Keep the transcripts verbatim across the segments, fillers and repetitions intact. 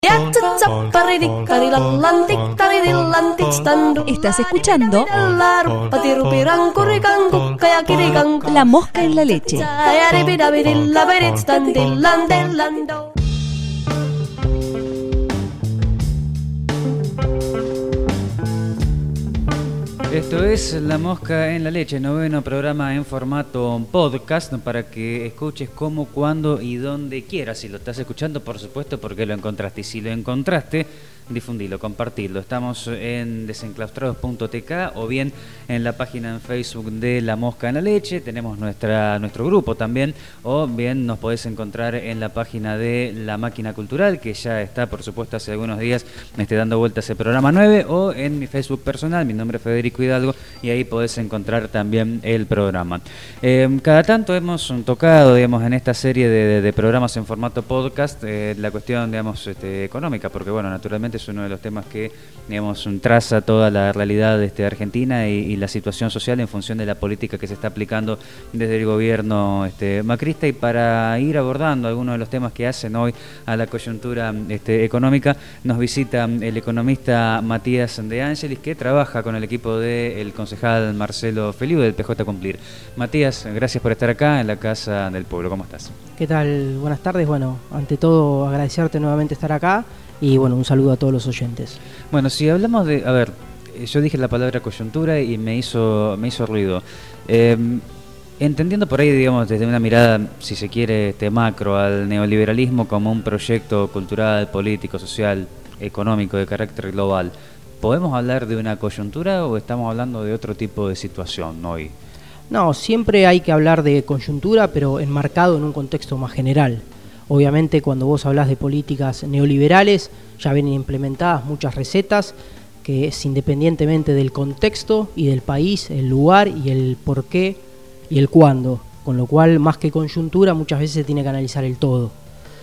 Estás escuchando La Mosca en la Leche. Esto es La Mosca en la Leche, noveno programa en formato podcast para que escuches cómo, cuándo y dónde quieras. Si lo estás escuchando, por supuesto, porque lo encontraste. Y si lo encontraste, difundilo, compartilo. Estamos en desenclaustrados punto t k o bien en la página en Facebook de La Mosca en la Leche. Tenemos nuestra nuestro grupo también, o bien nos podés encontrar en la página de La Máquina Cultural, que ya está, por supuesto, hace algunos días me esté dando vuelta ese programa nueve, o en mi Facebook personal, mi nombre es Federico Hidalgo, y ahí podés encontrar también el programa. Eh, cada tanto hemos tocado, digamos, en esta serie de, de, de programas en formato podcast, eh, la cuestión, digamos, este, económica, porque, bueno, naturalmente es uno de los temas que, digamos, traza toda la realidad de este, Argentina y, y la situación social en función de la política que se está aplicando desde el gobierno este, macrista. Y para ir abordando algunos de los temas que hacen hoy a la coyuntura este, económica, nos visita el economista Matías De Angelis, que trabaja con el equipo del concejal Marcelo Feliu del P J Cumplir. Matías, gracias por estar acá en la Casa del Pueblo. ¿Cómo estás? ¿Qué tal? Buenas tardes. Bueno, ante todo agradecerte nuevamente estar acá y bueno, un saludo a todos los oyentes. Bueno, si hablamos de, a ver, yo dije la palabra coyuntura y me hizo me hizo ruido. Eh, entendiendo por ahí, digamos, desde una mirada, si se quiere, este macro, al neoliberalismo como un proyecto cultural, político, social, económico de carácter global, ¿podemos hablar de una coyuntura o estamos hablando de otro tipo de situación hoy? No, siempre hay que hablar de coyuntura, pero enmarcado en un contexto más general. Obviamente, cuando vos hablás de políticas neoliberales, ya vienen implementadas muchas recetas, que es independientemente del contexto y del país, el lugar y el por qué y el cuándo. Con lo cual, más que coyuntura, muchas veces se tiene que analizar el todo.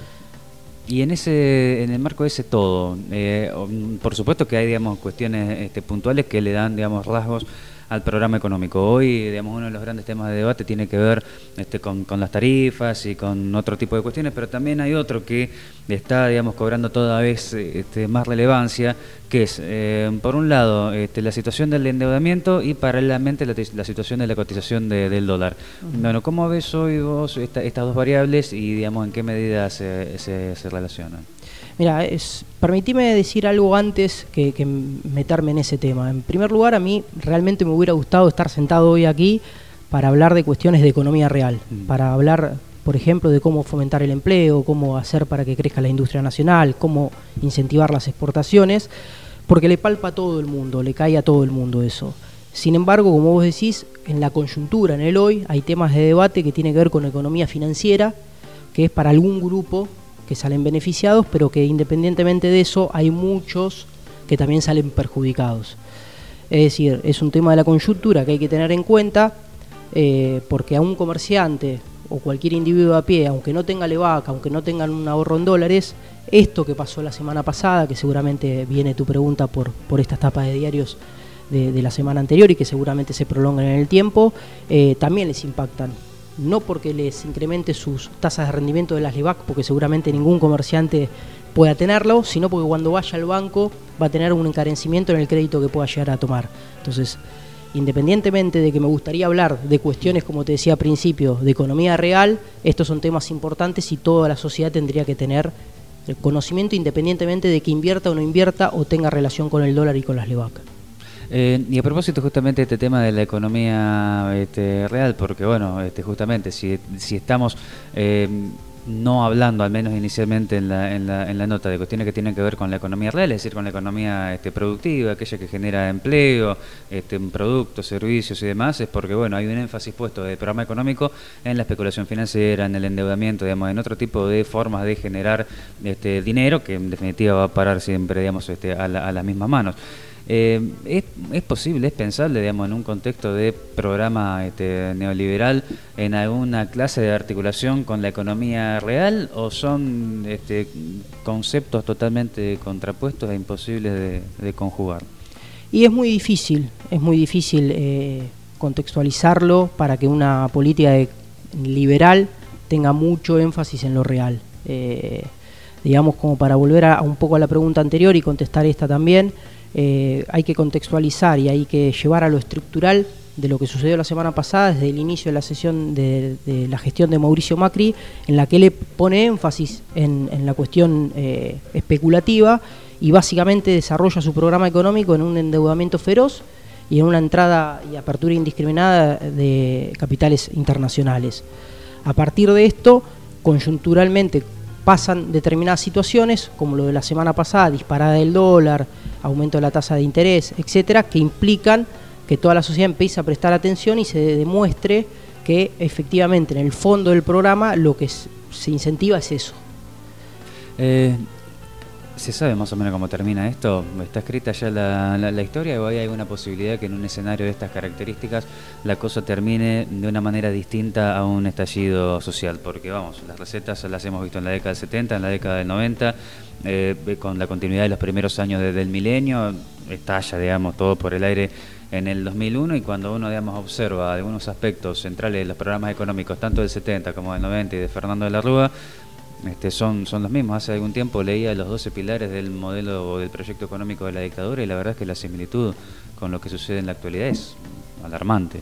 Y en ese, en el marco de ese todo, eh, por supuesto que hay, digamos, cuestiones este, puntuales que le dan, digamos, rasgos al programa económico. Hoy, digamos, uno de los grandes temas de debate tiene que ver este, con, con las tarifas y con otro tipo de cuestiones, pero también hay otro que está, digamos, cobrando toda vez este, más relevancia, que es, eh, por un lado, este, la situación del endeudamiento y paralelamente la, la situación de la cotización de, del dólar. Uh-huh. Bueno, ¿cómo ves hoy vos esta, estas dos variables y, digamos, en qué medida se, se, se relacionan? Mira, es, permitime decir algo antes que, que meterme en ese tema. En primer lugar, a mí realmente me hubiera gustado estar sentado hoy aquí para hablar de cuestiones de economía real, mm. para hablar, por ejemplo, de cómo fomentar el empleo, cómo hacer para que crezca la industria nacional, cómo incentivar las exportaciones, porque le palpa a todo el mundo, le cae a todo el mundo eso. Sin embargo, como vos decís, en la coyuntura, en el hoy, hay temas de debate que tienen que ver con economía financiera, que es para algún grupo que salen beneficiados, pero que independientemente de eso hay muchos que también salen perjudicados. Es decir, es un tema de la coyuntura que hay que tener en cuenta, eh, porque a un comerciante o cualquier individuo a pie, aunque no tenga levaca, aunque no tengan un ahorro en dólares, esto que pasó la semana pasada, que seguramente viene tu pregunta por, por estas tapas de diarios de, de la semana anterior y que seguramente se prolongan en el tiempo, eh, también les impactan. No porque les incremente sus tasas de rendimiento de las LEVAC, porque seguramente ningún comerciante pueda tenerlo, sino porque cuando vaya al banco va a tener un encarecimiento en el crédito que pueda llegar a tomar. Entonces, independientemente de que me gustaría hablar de cuestiones, como te decía al principio, de economía real, estos son temas importantes y toda la sociedad tendría que tener el conocimiento independientemente de que invierta o no invierta o tenga relación con el dólar y con las LEVAC. Eh, y a propósito justamente de este tema de la economía este, real, porque bueno, este, justamente si, si estamos eh, no hablando, al menos inicialmente en la, en, la, en la nota, de cuestiones que tienen que ver con la economía real, es decir, con la economía este, productiva, aquella que genera empleo, este, productos, servicios y demás, es porque bueno, hay un énfasis puesto del programa económico en la especulación financiera, en el endeudamiento, digamos, en otro tipo de formas de generar este, dinero que en definitiva va a parar siempre, digamos, este, a, la, a las mismas manos. Eh, ¿es, ¿Es posible, es pensable, digamos, en un contexto de programa este, neoliberal, en alguna clase de articulación con la economía real, o son este, conceptos totalmente contrapuestos e imposibles de, de conjugar? Y es muy difícil, es muy difícil eh, contextualizarlo para que una política de, liberal tenga mucho énfasis en lo real. Eh, digamos, como para volver a, a un poco a la pregunta anterior y contestar esta también, eh, hay que contextualizar y hay que llevar a lo estructural de lo que sucedió la semana pasada, desde el inicio de la sesión de, de la gestión de Mauricio Macri, en la que él pone énfasis en, en la cuestión eh, especulativa y básicamente desarrolla su programa económico en un endeudamiento feroz y en una entrada y apertura indiscriminada de capitales internacionales. A partir de esto, coyunturalmente pasan determinadas situaciones, como lo de la semana pasada, disparada del dólar, aumento de la tasa de interés, etcétera, que implican que toda la sociedad empiece a prestar atención y se demuestre que efectivamente en el fondo del programa lo que se incentiva es eso. Eh, ¿Se sabe más o menos cómo termina esto? ¿Está escrita ya la, la, la historia o hay alguna posibilidad que en un escenario de estas características la cosa termine de una manera distinta a un estallido social? Porque vamos, las recetas las hemos visto en la década del setenta, en la década del noventa, eh, con la continuidad de los primeros años de, del milenio, estalla, digamos, todo por el aire en el dos mil uno, y cuando uno, digamos, observa algunos aspectos centrales de los programas económicos, tanto del setenta como del noventa y de Fernando de la Rúa, este, son, son los mismos. Hace algún tiempo leía los doce pilares del modelo o del proyecto económico de la dictadura y la verdad es que la similitud con lo que sucede en la actualidad es alarmante.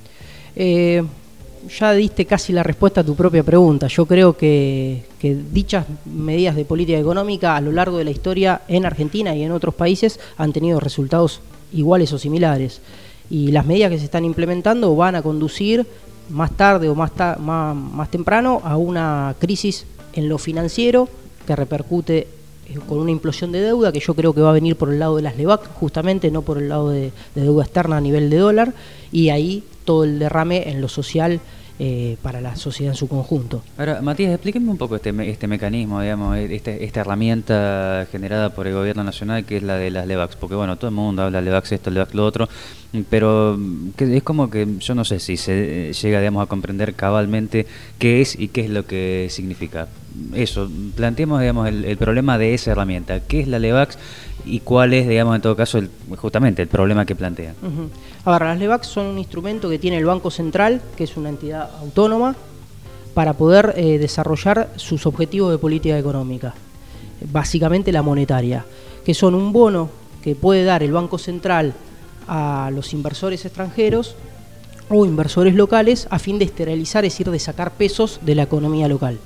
Eh, ya diste casi la respuesta a tu propia pregunta. Yo creo que, que dichas medidas de política económica a lo largo de la historia en Argentina y en otros países han tenido resultados iguales o similares, y las medidas que se están implementando van a conducir más tarde o más, ta más, más temprano a una crisis en lo financiero que repercute con una implosión de deuda que yo creo que va a venir por el lado de las LEVAC, justamente, no por el lado de, de deuda externa a nivel de dólar, y ahí todo el derrame en lo social eh, para la sociedad en su conjunto. Ahora, Matías, explíqueme un poco este, me este mecanismo, digamos, este, esta herramienta generada por el gobierno nacional que es la de las LEVACs, porque bueno, todo el mundo habla de LEVACs esto, LEVACs lo otro, pero que es como que yo no sé si se llega, digamos, a comprender cabalmente qué es y qué es lo que significa. Eso, planteemos, digamos, el, el problema de esa herramienta, qué es la LEVACs y cuál es, digamos, en todo caso, el, justamente el problema que plantean. Uh-huh. A ver, las LEVACs son un instrumento que tiene el Banco Central, que es una entidad autónoma, para poder eh, desarrollar sus objetivos de política económica, básicamente la monetaria, que son un bono que puede dar el Banco Central a los inversores extranjeros o inversores locales a fin de esterilizar, es decir, de sacar pesos de la economía local.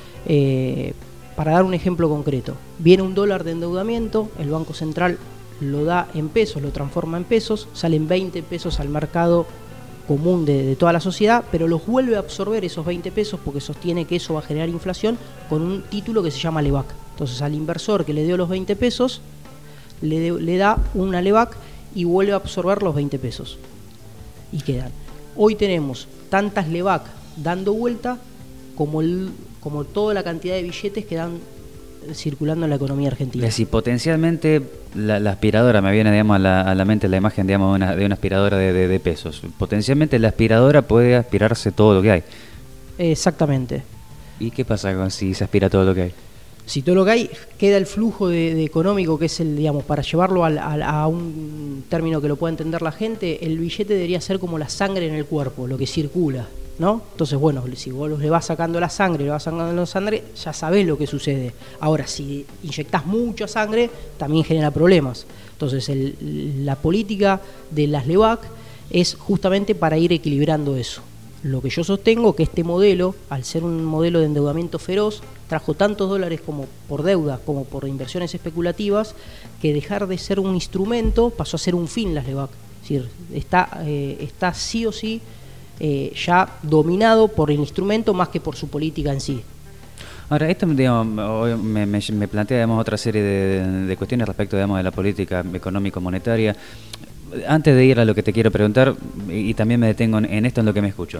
Eh, para dar un ejemplo concreto, viene un dólar de endeudamiento, el Banco Central lo da en pesos, lo transforma en pesos, salen veinte pesos al mercado común de, de toda la sociedad, pero los vuelve a absorber esos veinte pesos porque sostiene que eso va a generar inflación con un título que se llama LEVAC. Entonces al inversor que le dio los veinte pesos, le, de, le da una LEVAC y vuelve a absorber los veinte pesos. Y quedan. Hoy tenemos tantas LEVAC dando vuelta como, el, como toda la cantidad de billetes que dan circulando en la economía argentina. Es decir, potencialmente la, la aspiradora, me viene, digamos, a la, a la mente la imagen, digamos, de una, de una aspiradora de, de, de pesos. Potencialmente la aspiradora puede aspirarse todo lo que hay. Exactamente. ¿Y qué pasa con si se aspira todo lo que hay? Si todo lo que hay, queda el flujo de, de económico, que es el, digamos, para llevarlo al, al, a un término que lo pueda entender la gente, el billete debería ser como la sangre en el cuerpo, lo que circula, ¿no? Entonces, bueno, si vos le vas sacando la sangre, le vas sacando la sangre, ya sabés lo que sucede. Ahora, si inyectás mucha sangre, también genera problemas. Entonces, el, la política de las LEVAC es justamente para ir equilibrando eso. Lo que yo sostengo que este modelo, al ser un modelo de endeudamiento feroz, trajo tantos dólares como por deuda como por inversiones especulativas, que dejar de ser un instrumento pasó a ser un fin las LEVAC. Es decir, está, eh, está sí o sí eh, ya dominado por el instrumento más que por su política en sí. Ahora, esto, digamos, me, me, me plantea, digamos, otra serie de, de cuestiones respecto, digamos, de la política económico-monetaria. Antes de ir a lo que te quiero preguntar, y, y también me detengo en, en esto, en lo que me escucho.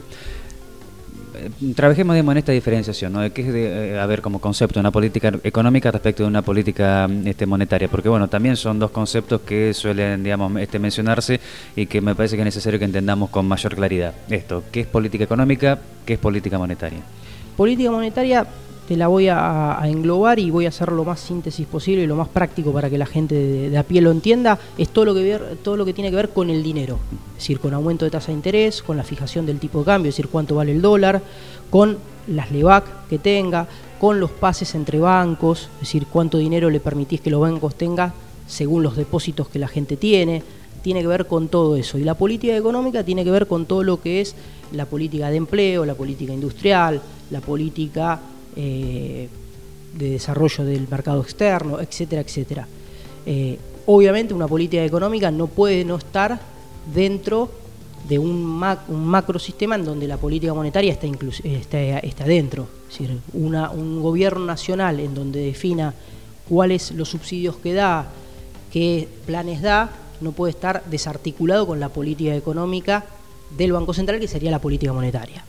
Trabajemos, digamos, en esta diferenciación, ¿no? De qué es, de, eh, a ver, como concepto, una política económica respecto de una política este, monetaria, porque bueno, también son dos conceptos que suelen, digamos, este, mencionarse y que me parece que es necesario que entendamos con mayor claridad. Esto, ¿qué es política económica? ¿Qué es política monetaria? Política monetaria te la voy a, a englobar y voy a hacer lo más síntesis posible y lo más práctico para que la gente de, de a pie lo entienda. Es todo lo que ver, todo lo que tiene que ver con el dinero, es decir, con aumento de tasa de interés, con la fijación del tipo de cambio, es decir, cuánto vale el dólar, con las LEVAC que tenga, con los pases entre bancos, es decir, cuánto dinero le permitís que los bancos tengan según los depósitos que la gente tiene, tiene que ver con todo eso. Y la política económica tiene que ver con todo lo que es la política de empleo, la política industrial, la política eh, de desarrollo del mercado externo, etcétera, etcétera. Eh, obviamente una política económica no puede no estar dentro de un, mac, un macrosistema en donde la política monetaria está, inclus, está, está dentro. Es decir, una, un gobierno nacional en donde defina cuáles los subsidios que da, qué planes da, no puede estar desarticulado con la política económica del Banco Central, que sería la política monetaria.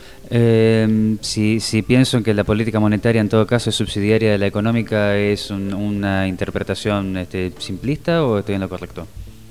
Eh, si, si pienso en que la política monetaria en todo caso es subsidiaria de la económica, ¿es un, una interpretación este, simplista o estoy en lo correcto?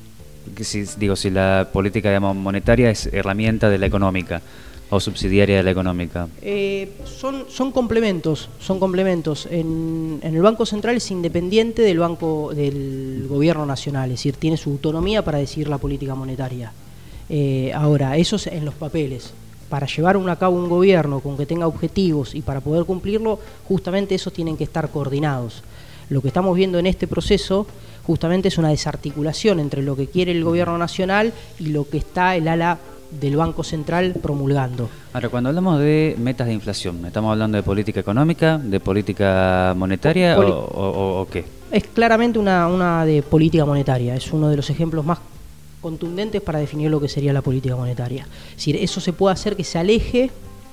Que si, digo, si la política digamos, monetaria es herramienta de la económica o subsidiaria de la económica. Eh, son, son complementos, son complementos. En, en el Banco Central es independiente del banco del gobierno nacional, es decir, tiene su autonomía para decidir la política monetaria. Eh, ahora, eso es en los papeles. Para llevar a cabo un gobierno con que tenga objetivos y para poder cumplirlo, justamente esos tienen que estar coordinados. Lo que estamos viendo en este proceso justamente es una desarticulación entre lo que quiere el gobierno nacional y lo que está el ala del Banco Central promulgando. Ahora, cuando hablamos de metas de inflación, ¿estamos hablando de política económica, de política monetaria Poli- o, o, o qué? Es claramente una, una de política monetaria, es uno de los ejemplos más contundentes para definir lo que sería la política monetaria. Es decir, eso se puede hacer que se aleje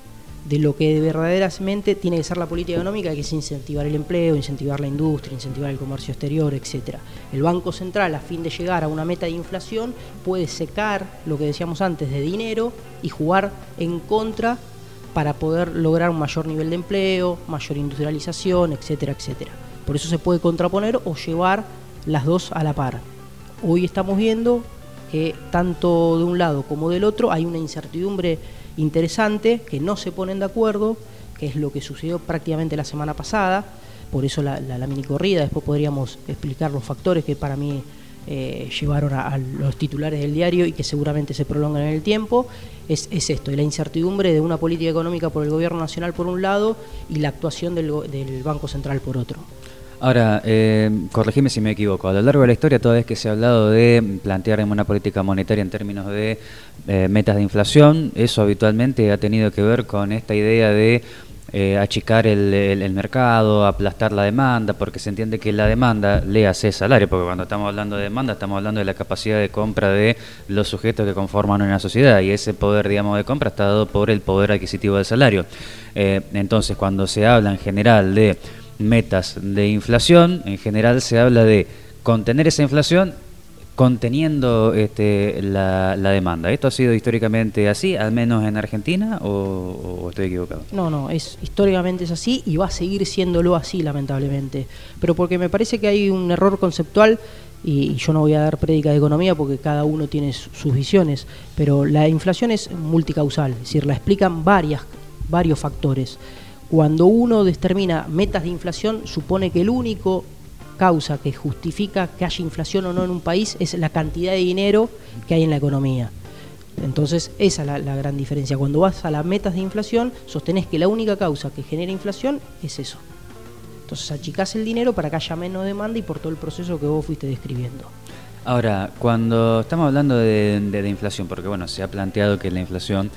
de lo que verdaderamente tiene que ser la política económica, que es incentivar el empleo, incentivar la industria, incentivar el comercio exterior, etcétera. El Banco Central, a fin de llegar a una meta de inflación, puede secar lo que decíamos antes de dinero y jugar en contra para poder lograr un mayor nivel de empleo, mayor industrialización, etcétera, etcétera. Por eso se puede contraponer o llevar las dos a la par. Hoy estamos viendo que tanto de un lado como del otro hay una incertidumbre interesante, que no se ponen de acuerdo, que es lo que sucedió prácticamente la semana pasada, por eso la, la, la mini corrida. Después podríamos explicar los factores que para mí eh, llevaron a, a los titulares del diario y que seguramente se prolongan en el tiempo. Es, es esto, y la incertidumbre de una política económica por el gobierno nacional por un lado y la actuación del, del Banco Central por otro. Ahora, eh, corregime si me equivoco, a lo largo de la historia toda vez que se ha hablado de plantear una política monetaria en términos de eh, metas de inflación, eso habitualmente ha tenido que ver con esta idea de eh, achicar el, el, el mercado, aplastar la demanda, porque se entiende que la demanda, léase salario, porque cuando estamos hablando de demanda estamos hablando de la capacidad de compra de los sujetos que conforman una sociedad, y ese poder, digamos, de compra está dado por el poder adquisitivo del salario. Eh, entonces, cuando se habla en general de metas de inflación, en general se habla de contener esa inflación conteniendo este, la, la demanda. ¿Esto ha sido históricamente así, al menos en Argentina, o, o estoy equivocado? No, no, es históricamente es así y va a seguir siéndolo así, lamentablemente. Pero porque me parece que hay un error conceptual, y, y yo no voy a dar prédica de economía porque cada uno tiene su, sus visiones, pero la inflación es multicausal, es decir, la explican varias, varios factores. Cuando uno determina metas de inflación, supone que el único causa que justifica que haya inflación o no en un país es la cantidad de dinero que hay en la economía. Entonces, esa es la, la gran diferencia. Cuando vas a las metas de inflación, sostenés que la única causa que genera inflación es eso. Entonces, achicás el dinero para que haya menos demanda y por todo el proceso que vos fuiste describiendo. Ahora, cuando estamos hablando de, de, de inflación, porque bueno, se ha planteado que la inflación...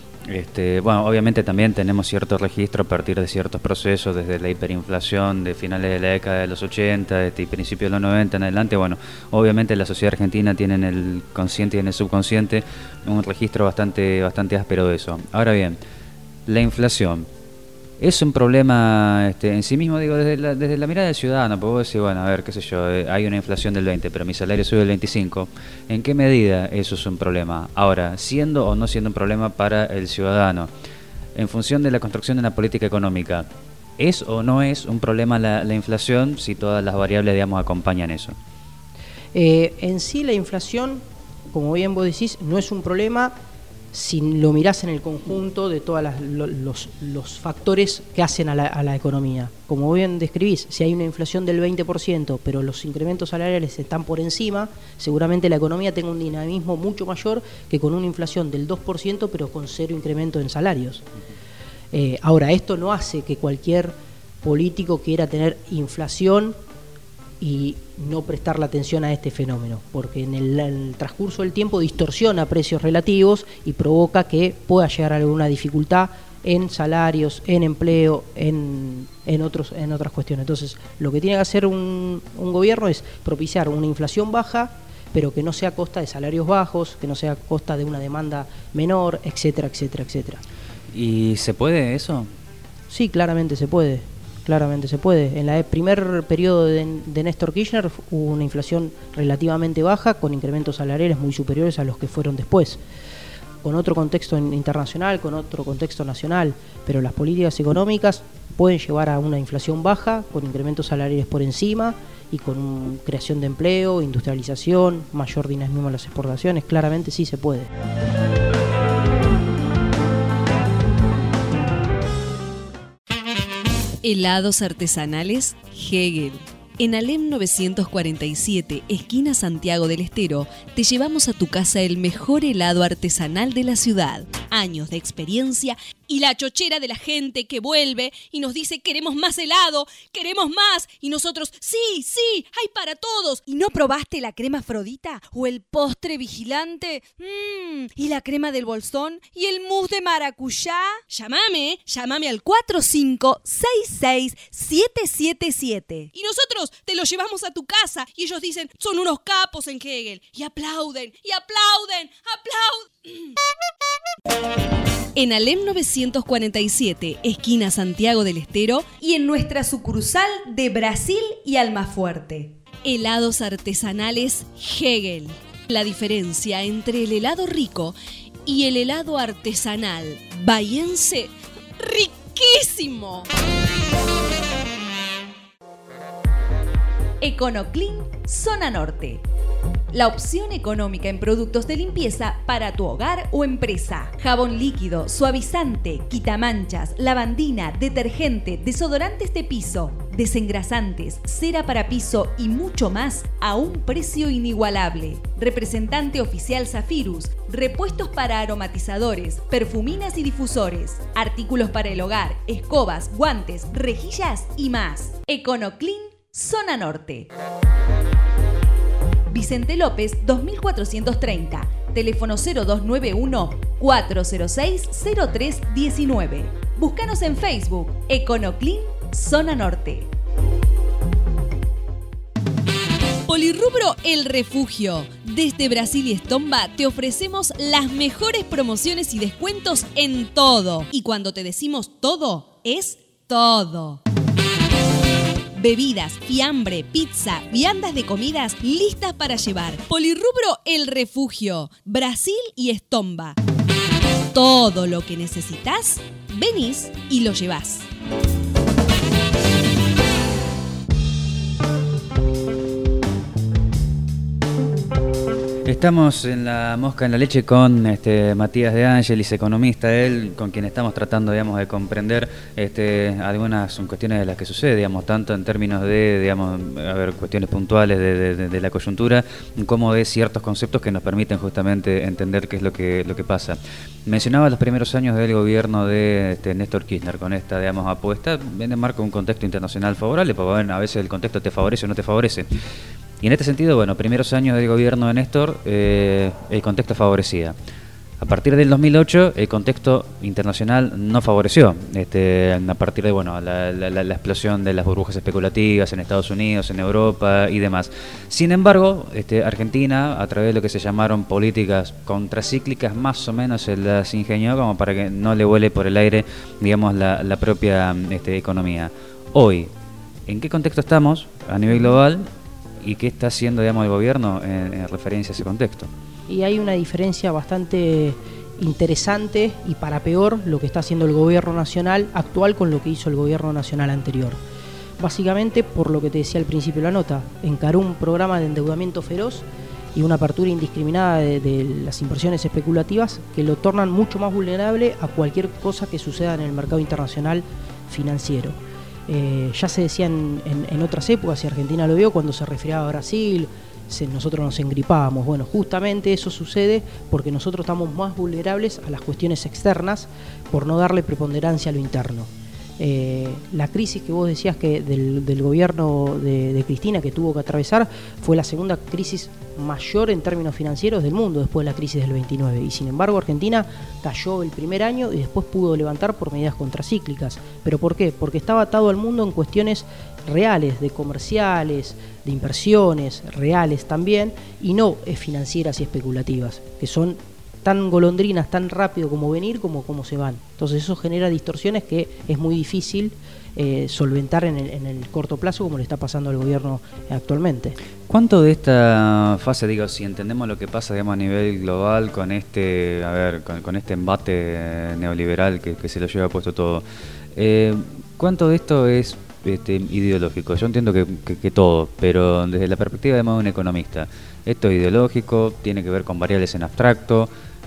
Este, bueno, obviamente también tenemos cierto registro a partir de ciertos procesos, desde la hiperinflación de finales de la década de los ochenta este, y principios de los noventa en adelante. Bueno, obviamente la sociedad argentina tiene en el consciente y en el subconsciente un registro bastante, bastante áspero de eso. Ahora bien, la inflación es un problema este, en sí mismo, digo, desde la, desde la mirada del ciudadano, porque vos decís, bueno, a ver, qué sé yo, eh, hay una inflación del veinte, pero mi salario sube del veinticinco, ¿en qué medida eso es un problema? Ahora, siendo o no siendo un problema para el ciudadano, en función de la construcción de una política económica, ¿es o no es un problema la, la inflación si todas las variables, digamos, acompañan eso? Eh, en sí la inflación, como bien vos decís, no es un problema si lo mirás en el conjunto de todos los, los factores que hacen a la, a la economía. Como bien describís, si hay una inflación del veinte por ciento, pero los incrementos salariales están por encima, seguramente la economía tenga un dinamismo mucho mayor que con una inflación del dos por ciento, pero con cero incremento en salarios. Eh, ahora, esto no hace que cualquier político quiera tener inflación y no prestarle atención a este fenómeno, porque en el, en el transcurso del tiempo distorsiona precios relativos y provoca que pueda llegar a alguna dificultad en salarios, en empleo, en, en, otros, en otras cuestiones. Entonces, lo que tiene que hacer un, un gobierno es propiciar una inflación baja, pero que no sea a costa de salarios bajos, que no sea a costa de una demanda menor, etcétera, etcétera, etcétera. ¿Y se puede eso? Sí, claramente se puede, claramente se puede. En el primer periodo de, de Néstor Kirchner hubo una inflación relativamente baja, con incrementos salariales muy superiores a los que fueron después, con otro contexto internacional, con otro contexto nacional, pero las políticas económicas pueden llevar a una inflación baja, con incrementos salariales por encima y con un, creación de empleo, industrialización, mayor dinamismo en las exportaciones. Claramente sí se puede. Helados artesanales Hegel. En Alem novecientos cuarenta y siete, esquina Santiago del Estero, te llevamos a tu casa el mejor helado artesanal de la ciudad. Años de experiencia y la chochera de la gente que vuelve y nos dice queremos más helado, queremos más. Y nosotros, sí, sí, hay para todos. ¿Y no probaste la crema Afrodita o el postre vigilante? Mmm, ¿y la crema del bolsón? ¿Y el mousse de maracuyá? Llámame, llámame al cuatro cinco seis seis siete siete siete. Y nosotros te lo llevamos a tu casa y ellos dicen, son unos capos en Hegel. Y aplauden, y aplauden, aplauden. En Alem novecientos cuarenta y siete, esquina Santiago del Estero, y en nuestra sucursal de Brasil y Almafuerte. Helados artesanales Hegel. La diferencia entre el helado rico y el helado artesanal bahiense, riquísimo. Econoclean, zona norte. La opción económica en productos de limpieza para tu hogar o empresa. Jabón líquido, suavizante, quitamanchas, lavandina, detergente, desodorantes de piso, desengrasantes, cera para piso y mucho más a un precio inigualable. Representante oficial Zafirus, repuestos para aromatizadores, perfuminas y difusores, artículos para el hogar, escobas, guantes, rejillas y más. Econoclean, zona norte. Vicente López dos mil cuatrocientos treinta, teléfono cero dos nueve uno cuatro cero seis cero tres uno nueve. Búscanos en Facebook, Econoclean, zona norte. Polirrubro El Refugio. Desde Brasil y Estomba te ofrecemos las mejores promociones y descuentos en todo. Y cuando te decimos todo, es todo. Bebidas, fiambre, pizza, viandas de comidas listas para llevar. Polirrubro El Refugio, Brasil y Estomba. Todo lo que necesitas, venís y lo llevás. Estamos en la Mosca en la Leche con este, Matías De Angelis, economista, él con quien estamos tratando, digamos, de comprender este, algunas cuestiones de las que sucede, digamos, tanto en términos de, digamos, a ver, cuestiones puntuales de, de, de la coyuntura, como de ciertos conceptos que nos permiten justamente entender qué es lo que, lo que pasa. Mencionaba los primeros años del gobierno de este, Néstor Kirchner con esta, digamos, apuesta, en el marco de un contexto internacional favorable, porque bueno, a veces el contexto te favorece o no te favorece. Y en este sentido, bueno, primeros años del gobierno de Néstor, eh, el contexto favorecía. A partir del dos mil ocho, el contexto internacional no favoreció. Este, a partir de, bueno, la, la, la explosión de las burbujas especulativas en Estados Unidos, en Europa y demás. Sin embargo, este, Argentina, a través de lo que se llamaron políticas contracíclicas, más o menos se las ingenió como para que no le vuele por el aire, digamos, la, la propia este, economía. Hoy, ¿en qué contexto estamos a nivel global? ¿Y qué está haciendo, digamos, el gobierno en, en referencia a ese contexto? Y hay una diferencia bastante interesante y para peor lo que está haciendo el gobierno nacional actual con lo que hizo el gobierno nacional anterior. Básicamente, por lo que te decía al principio de la nota, encaró un programa de endeudamiento feroz y una apertura indiscriminada de, de las inversiones especulativas que lo tornan mucho más vulnerable a cualquier cosa que suceda en el mercado internacional financiero. Eh, ya se decía en, en, en otras épocas, y Argentina lo vio cuando se refería a Brasil, se, nosotros nos engripábamos. Bueno, justamente eso sucede porque nosotros estamos más vulnerables a las cuestiones externas por no darle preponderancia a lo interno. Eh, la crisis que vos decías que del, del gobierno de, de Cristina que tuvo que atravesar fue la segunda crisis mayor en términos financieros del mundo después de la crisis del veintinueve, y sin embargo Argentina cayó el primer año y después pudo levantar por medidas contracíclicas. ¿Pero por qué? Porque estaba atado al mundo en cuestiones reales, de comerciales, de inversiones reales también, y no financieras y especulativas, que son tan golondrinas, tan rápido como venir como como se van. Entonces eso genera distorsiones que es muy difícil eh, solventar en el, en el corto plazo, como le está pasando al gobierno actualmente. ¿Cuánto de esta fase, digo, si entendemos lo que pasa, digamos, a nivel global con este, a ver, con, con este embate neoliberal que, que se lo lleva puesto todo, eh, cuánto de esto es este, ideológico? Yo entiendo que, que, que todo, pero desde la perspectiva de un economista, esto es ideológico, tiene que ver con variables en abstracto.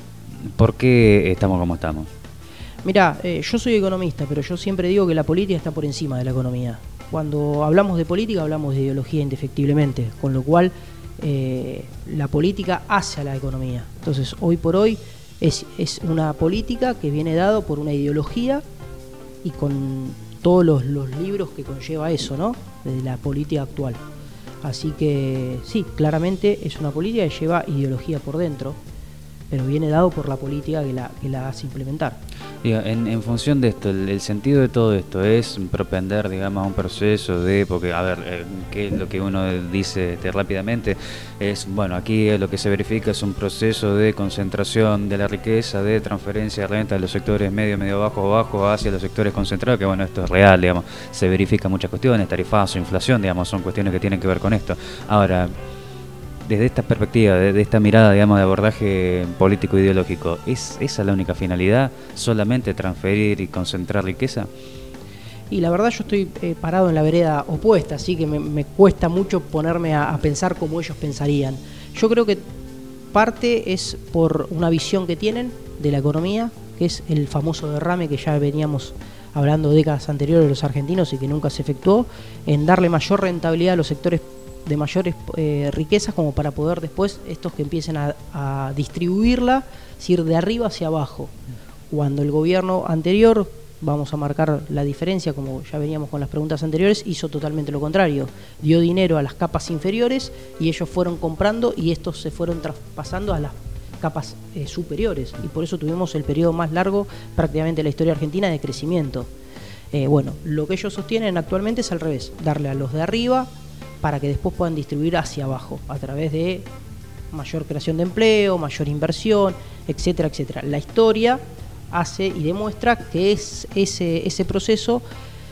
¿Por qué estamos como estamos? Mirá, eh, yo soy economista, pero yo siempre digo que la política está por encima de la economía. Cuando hablamos de política, hablamos de ideología indefectiblemente, con lo cual eh, la política hace a la economía. Entonces, hoy por hoy es, es una política que viene dado por una ideología y con todos los, los libros que conlleva eso, ¿no? De la política actual. Así que sí, claramente es una política que lleva ideología por dentro, pero viene dado por la política que la, que la hace implementar. Digo, en, en función de esto, el, el sentido de todo esto es propender, digamos, a un proceso de, porque, a ver, eh, ¿qué es lo que uno dice este, rápidamente? Es, bueno, aquí lo que se verifica es un proceso de concentración de la riqueza, de transferencia de renta de los sectores medio, medio bajo, bajo, hacia los sectores concentrados, que bueno, esto es real, digamos, se verifica muchas cuestiones, tarifazo, inflación, digamos, son cuestiones que tienen que ver con esto. Ahora, desde esta perspectiva, desde esta mirada, digamos, de abordaje político-ideológico, ¿es esa la única finalidad? ¿Solamente transferir y concentrar riqueza? Y la verdad yo estoy eh, parado en la vereda opuesta, así que me, me cuesta mucho ponerme a, a pensar como ellos pensarían. Yo creo que parte es por una visión que tienen de la economía, que es el famoso derrame que ya veníamos hablando décadas anteriores de los argentinos y que nunca se efectuó, en darle mayor rentabilidad a los sectores de mayores eh, riquezas, como para poder después estos que empiecen a, a distribuirla, es ir de arriba hacia abajo. Cuando el gobierno anterior, vamos a marcar la diferencia, como ya veníamos con las preguntas anteriores, hizo totalmente lo contrario, dio dinero a las capas inferiores y ellos fueron comprando y estos se fueron traspasando a las capas eh, superiores, y por eso tuvimos el periodo más largo prácticamente de la historia argentina de crecimiento. Eh, bueno, lo que ellos sostienen actualmente es al revés, darle a los de arriba para que después puedan distribuir hacia abajo, a través de mayor creación de empleo, mayor inversión, etcétera, etcétera. La historia hace y demuestra que es ese, ese proceso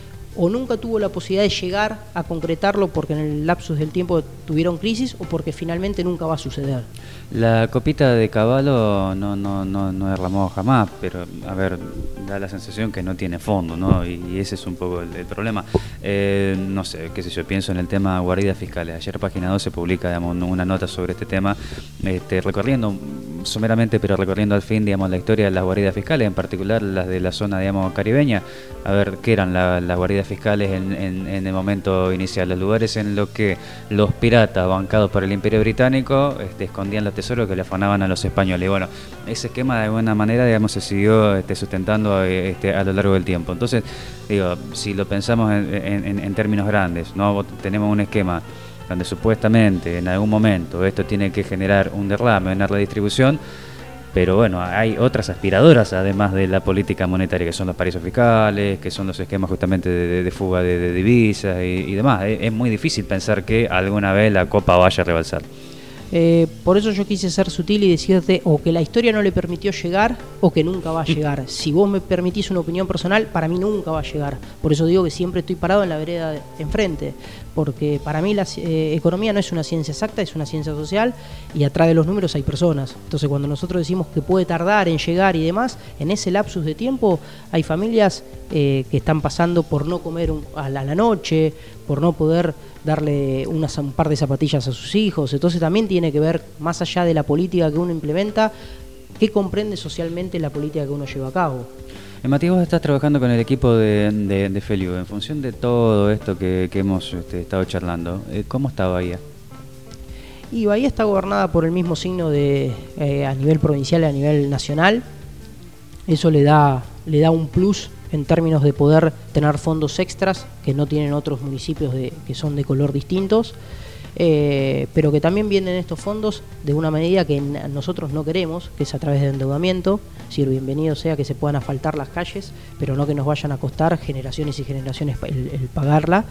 o nunca tuvo la posibilidad de llegar a concretarlo porque en el lapsus del tiempo tuvieron crisis o porque finalmente nunca va a suceder. La copita de Cavallo no no no no derramó jamás, pero a ver, da la sensación que no tiene fondo, ¿no? Y, y ese es un poco el, el problema. Eh, no sé, qué sé yo, pienso en el tema guaridas fiscales. Ayer Página doce publica, digamos, una nota sobre este tema, este, recorriendo someramente, pero recorriendo al fin, digamos, la historia de las guaridas fiscales, en particular las de la zona, digamos, caribeña. A ver, ¿qué eran la, las guaridas fiscales en, en, en el momento inicial? Los lugares en los que los piratas, bancados por el Imperio Británico, este, escondían los tesoros que le afanaban a los españoles. Y bueno, ese esquema de alguna manera, digamos, se siguió este, sustentando este, a lo largo del tiempo. Entonces, digo, si lo pensamos en, en, en términos grandes, ¿no? Tenemos un esquema donde supuestamente en algún momento esto tiene que generar un derrame, una redistribución, pero bueno, hay otras aspiradoras además de la política monetaria, que son los paraísos fiscales, que son los esquemas justamente de, de, de fuga de, de divisas y, y demás. Es, es muy difícil pensar que alguna vez la copa vaya a rebalsar. Eh, por eso yo quise ser sutil y decirte o que la historia no le permitió llegar o que nunca va a llegar. Si vos me permitís una opinión personal, para mí nunca va a llegar. Por eso digo que siempre estoy parado en la vereda de enfrente, porque para mí la eh, economía no es una ciencia exacta, es una ciencia social, y atrás de los números hay personas. Entonces cuando nosotros decimos que puede tardar en llegar y demás, en ese lapsus de tiempo hay familias eh, que están pasando por no comer un, a, la, a la noche, por no poder darle unas, un par de zapatillas a sus hijos. Entonces también tiene que ver, más allá de la política que uno implementa, qué comprende socialmente la política que uno lleva a cabo. Eh, Matías, vos estás trabajando con el equipo de, de, de Feliu. En función de todo esto que, que hemos este, estado charlando, eh, ¿cómo está Bahía? Y Bahía está gobernada por el mismo signo de eh, a nivel provincial y a nivel nacional. Eso le da, le da un plus en términos de poder tener fondos extras que no tienen otros municipios de, que son de color distintos, eh, pero que también vienen estos fondos de una medida que nosotros no queremos, que es a través de endeudamiento. Si bienvenido sea que se puedan asfaltar las calles, pero no que nos vayan a costar generaciones y generaciones el, el pagarla.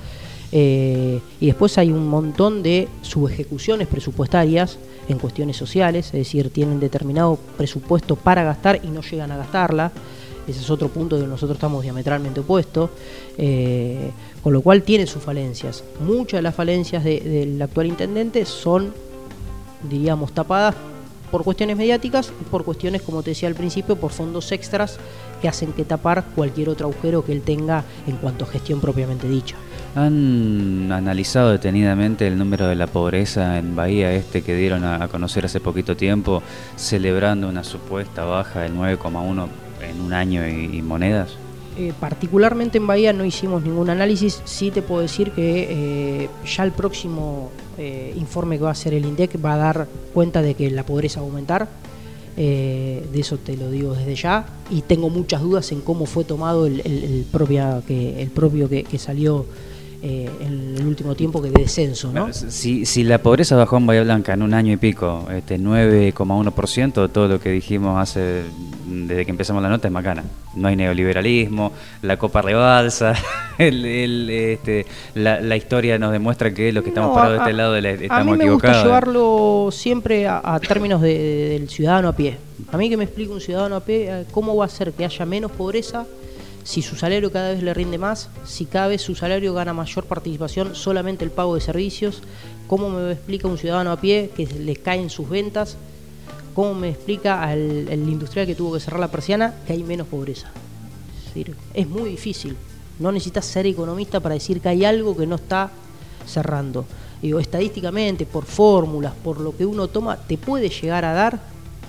Eh, y después hay un montón de subejecuciones presupuestarias en cuestiones sociales, es decir, tienen determinado presupuesto para gastar y no llegan a gastarla. Ese es otro punto de que nosotros estamos diametralmente opuestos, eh, con lo cual tiene sus falencias. Muchas de las falencias de, del actual intendente son, diríamos, tapadas por cuestiones mediáticas y por cuestiones, como te decía al principio, por fondos extras que hacen que tapar cualquier otro agujero que él tenga en cuanto a gestión propiamente dicha. ¿Han analizado detenidamente el número de la pobreza en Bahía este que dieron a conocer hace poquito tiempo, celebrando una supuesta baja del nueve coma uno en un año y, y monedas? Eh, particularmente en Bahía no hicimos ningún análisis. Sí te puedo decir que eh, ya el próximo eh, informe que va a hacer el INDEC va a dar cuenta de que la pobreza va a aumentar. Eh, de eso te lo digo desde ya, y tengo muchas dudas en cómo fue tomado el, el, el, propia, que, el propio que, que salió eh, en el último tiempo, que de descenso, ¿no? Si, si la pobreza bajó en Bahía Blanca en un año y pico, este nueve coma uno por ciento, todo lo que dijimos hace desde que empezamos la nota es macana. No hay neoliberalismo, la copa rebalsa, el, el, este, la, la historia nos demuestra que los que estamos no, parados a, de este lado de la, estamos equivocados. A mí me equivocados. gusta llevarlo siempre a, a términos de, de, del ciudadano a pie. A mí que me explique un ciudadano a pie cómo va a hacer que haya menos pobreza si su salario cada vez le rinde más, si cada vez su salario gana mayor participación solamente el pago de servicios. ¿Cómo me explica un ciudadano a pie que le caen sus ventas? ¿Cómo me explica al, al industrial que tuvo que cerrar la persiana que hay menos pobreza? Es decir, es muy difícil. No necesitas ser economista para decir que hay algo que no está cerrando. Digo, estadísticamente, por fórmulas, por lo que uno toma, te puede llegar a dar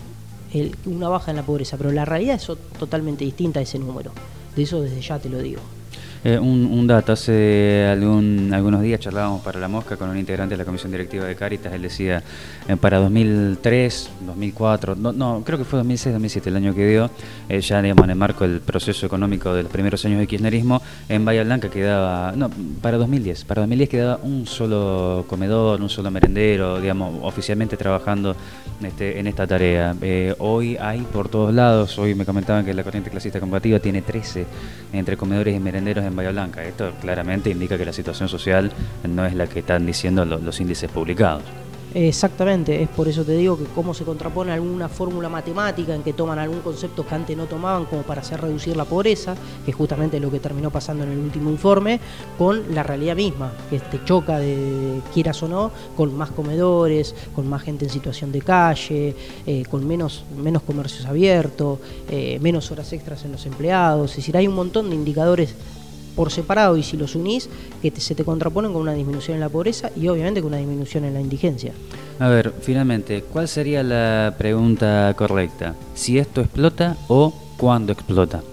el, una baja en la pobreza, pero la realidad es totalmente distinta a ese número. De eso desde ya te lo digo. Eh, un, un dato, hace algún, algunos días charlábamos para La Mosca con un integrante de la comisión directiva de Cáritas. Él decía, eh, para dos mil tres, dos mil cuatro, no, no creo que fue dos mil seis, dos mil siete el año que dio, eh, ya digamos en el marco del proceso económico de los primeros años de kirchnerismo, en Bahía Blanca quedaba, no, para dos mil diez, para dos mil diez quedaba un solo comedor, un solo merendero, digamos, oficialmente trabajando este, en esta tarea. Eh, hoy hay por todos lados, hoy me comentaban que la corriente clasista combativa tiene trece entre comedores y merenderos en Bahía Blanca. Esto claramente indica que la situación social no es la que están diciendo los, los índices publicados. Exactamente, es por eso te digo que cómo se contrapone alguna fórmula matemática en que toman algún concepto que antes no tomaban como para hacer reducir la pobreza, que es justamente lo que terminó pasando en el último informe, con la realidad misma, que te choca, de quieras o no, con más comedores, con más gente en situación de calle, eh, con menos, menos comercios abiertos, eh, menos horas extras en los empleados. Es decir, hay un montón de indicadores por separado, y si los unís, que te, se te contraponen con una disminución en la pobreza y obviamente con una disminución en la indigencia. A ver, finalmente, ¿cuál sería la pregunta correcta? ¿Si esto explota o cuándo explota?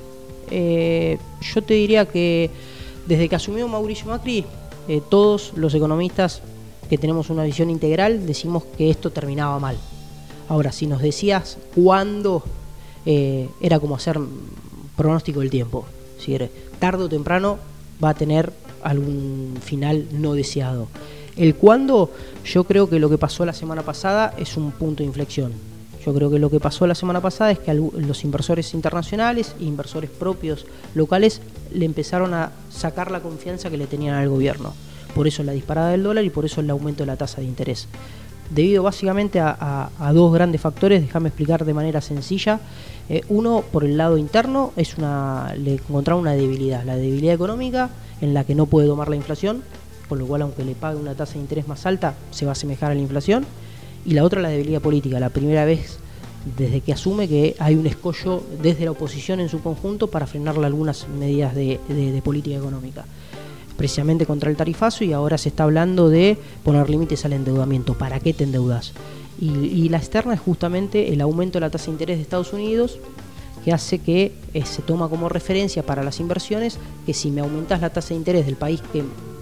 Eh, yo te diría que desde que asumió Mauricio Macri, eh, todos los economistas que tenemos una visión integral decimos que esto terminaba mal. Ahora, si nos decías cuándo, eh, era como hacer pronóstico del tiempo. Si eres, tarde o temprano va a tener algún final no deseado. El cuándo, yo creo que lo que pasó la semana pasada es un punto de inflexión. Yo creo que lo que pasó la semana pasada es que los inversores internacionales e inversores propios locales le empezaron a sacar la confianza que le tenían al gobierno. Por eso la disparada del dólar y por eso el aumento de la tasa de interés. Debido básicamente a, a, a dos grandes factores, déjame explicar de manera sencilla. Eh, uno, por el lado interno, es una le encontraba una debilidad, la debilidad económica en la que no puede domar la inflación, con lo cual aunque le pague una tasa de interés más alta, se va a asemejar a la inflación. Y la otra, la debilidad política, la primera vez desde que asume que hay un escollo desde la oposición en su conjunto para frenarle algunas medidas de, de, de política económica, precisamente contra el tarifazo, y ahora se está hablando de poner límites al endeudamiento. ¿Para qué te endeudas? Y, y la externa es justamente el aumento de la tasa de interés de Estados Unidos, que hace que eh, se toma como referencia para las inversiones que si me aumentas la tasa de interés del país que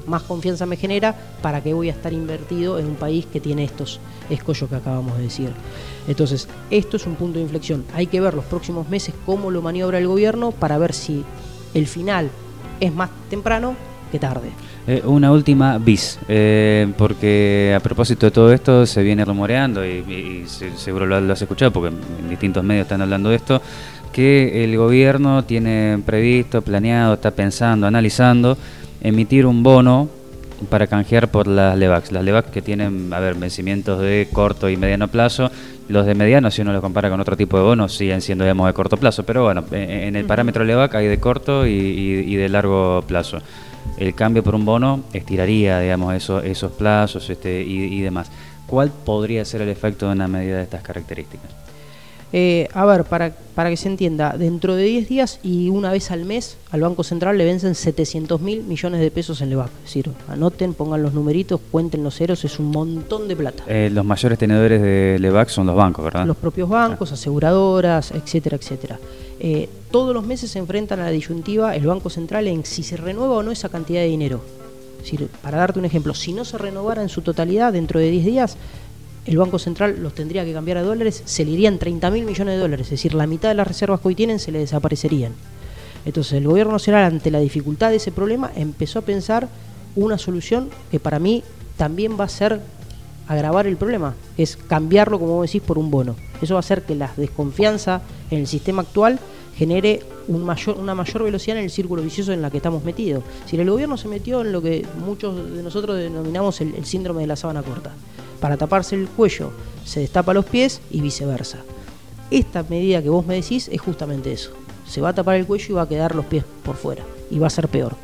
más confianza me genera, ¿para qué voy a estar invertido en un país que tiene estos escollos que acabamos de decir? Entonces, esto es un punto de inflexión. Hay que ver los próximos meses cómo lo maniobra el gobierno para ver si el final es más temprano que tarde. Eh, una última bis, eh, porque a propósito de todo esto se viene rumoreando y, y, y se, seguro lo, lo has escuchado porque en distintos medios están hablando de esto, que el gobierno tiene previsto, planeado, está pensando, analizando emitir un bono para canjear por las LEVACs. Las LEVACs que tienen, a ver, vencimientos de corto y mediano plazo. Los de mediano, si uno los compara con otro tipo de bonos, siguen siendo, digamos, de corto plazo. Pero bueno, en el parámetro LEVAC hay de corto y, y, y de largo plazo. El cambio por un bono estiraría, digamos, esos, esos plazos este, y, y demás. ¿Cuál podría ser el efecto de una medida de estas características? Eh, a ver, para, para que se entienda, dentro de diez días y una vez al mes al Banco Central le vencen setecientos mil millones de pesos en LEVAC. Es decir, anoten, pongan los numeritos, cuenten los ceros, es un montón de plata. Eh, los mayores tenedores de LEVAC son los bancos, ¿verdad? Los propios bancos, aseguradoras, etcétera, etcétera. Eh, todos los meses se enfrentan a la disyuntiva el Banco Central en si se renueva o no esa cantidad de dinero. Es decir, para darte un ejemplo, si no se renovara en su totalidad dentro de diez días, el Banco Central los tendría que cambiar a dólares, se le irían treinta mil millones de dólares, es decir, la mitad de las reservas que hoy tienen se le desaparecerían. Entonces el gobierno nacional, ante la dificultad de ese problema, empezó a pensar una solución que para mí también va a ser agravar el problema, es cambiarlo, como vos decís, por un bono. Eso va a hacer que la desconfianza en el sistema actual genere un mayor, una mayor velocidad en el círculo vicioso en la que estamos metidos. Si el gobierno se metió en lo que muchos de nosotros denominamos el, el síndrome de la sábana corta. Para taparse el cuello se destapa los pies y viceversa. Esta medida que vos me decís es justamente eso. Se va a tapar el cuello y va a quedar los pies por fuera. Y va a ser peor.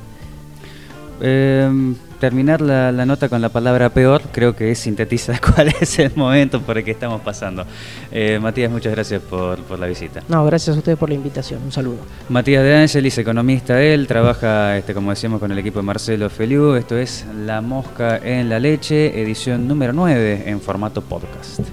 Eh, terminar la, la nota con la palabra peor creo que sintetiza cuál es el momento por el que estamos pasando. Eh, Matías, muchas gracias por, por la visita. No, gracias a ustedes por la invitación. Un saludo. Matías de Angelis, economista, él trabaja, este, como decíamos, con el equipo de Marcelo Feliú. Esto es La Mosca en la Leche, edición número nueve en formato podcast.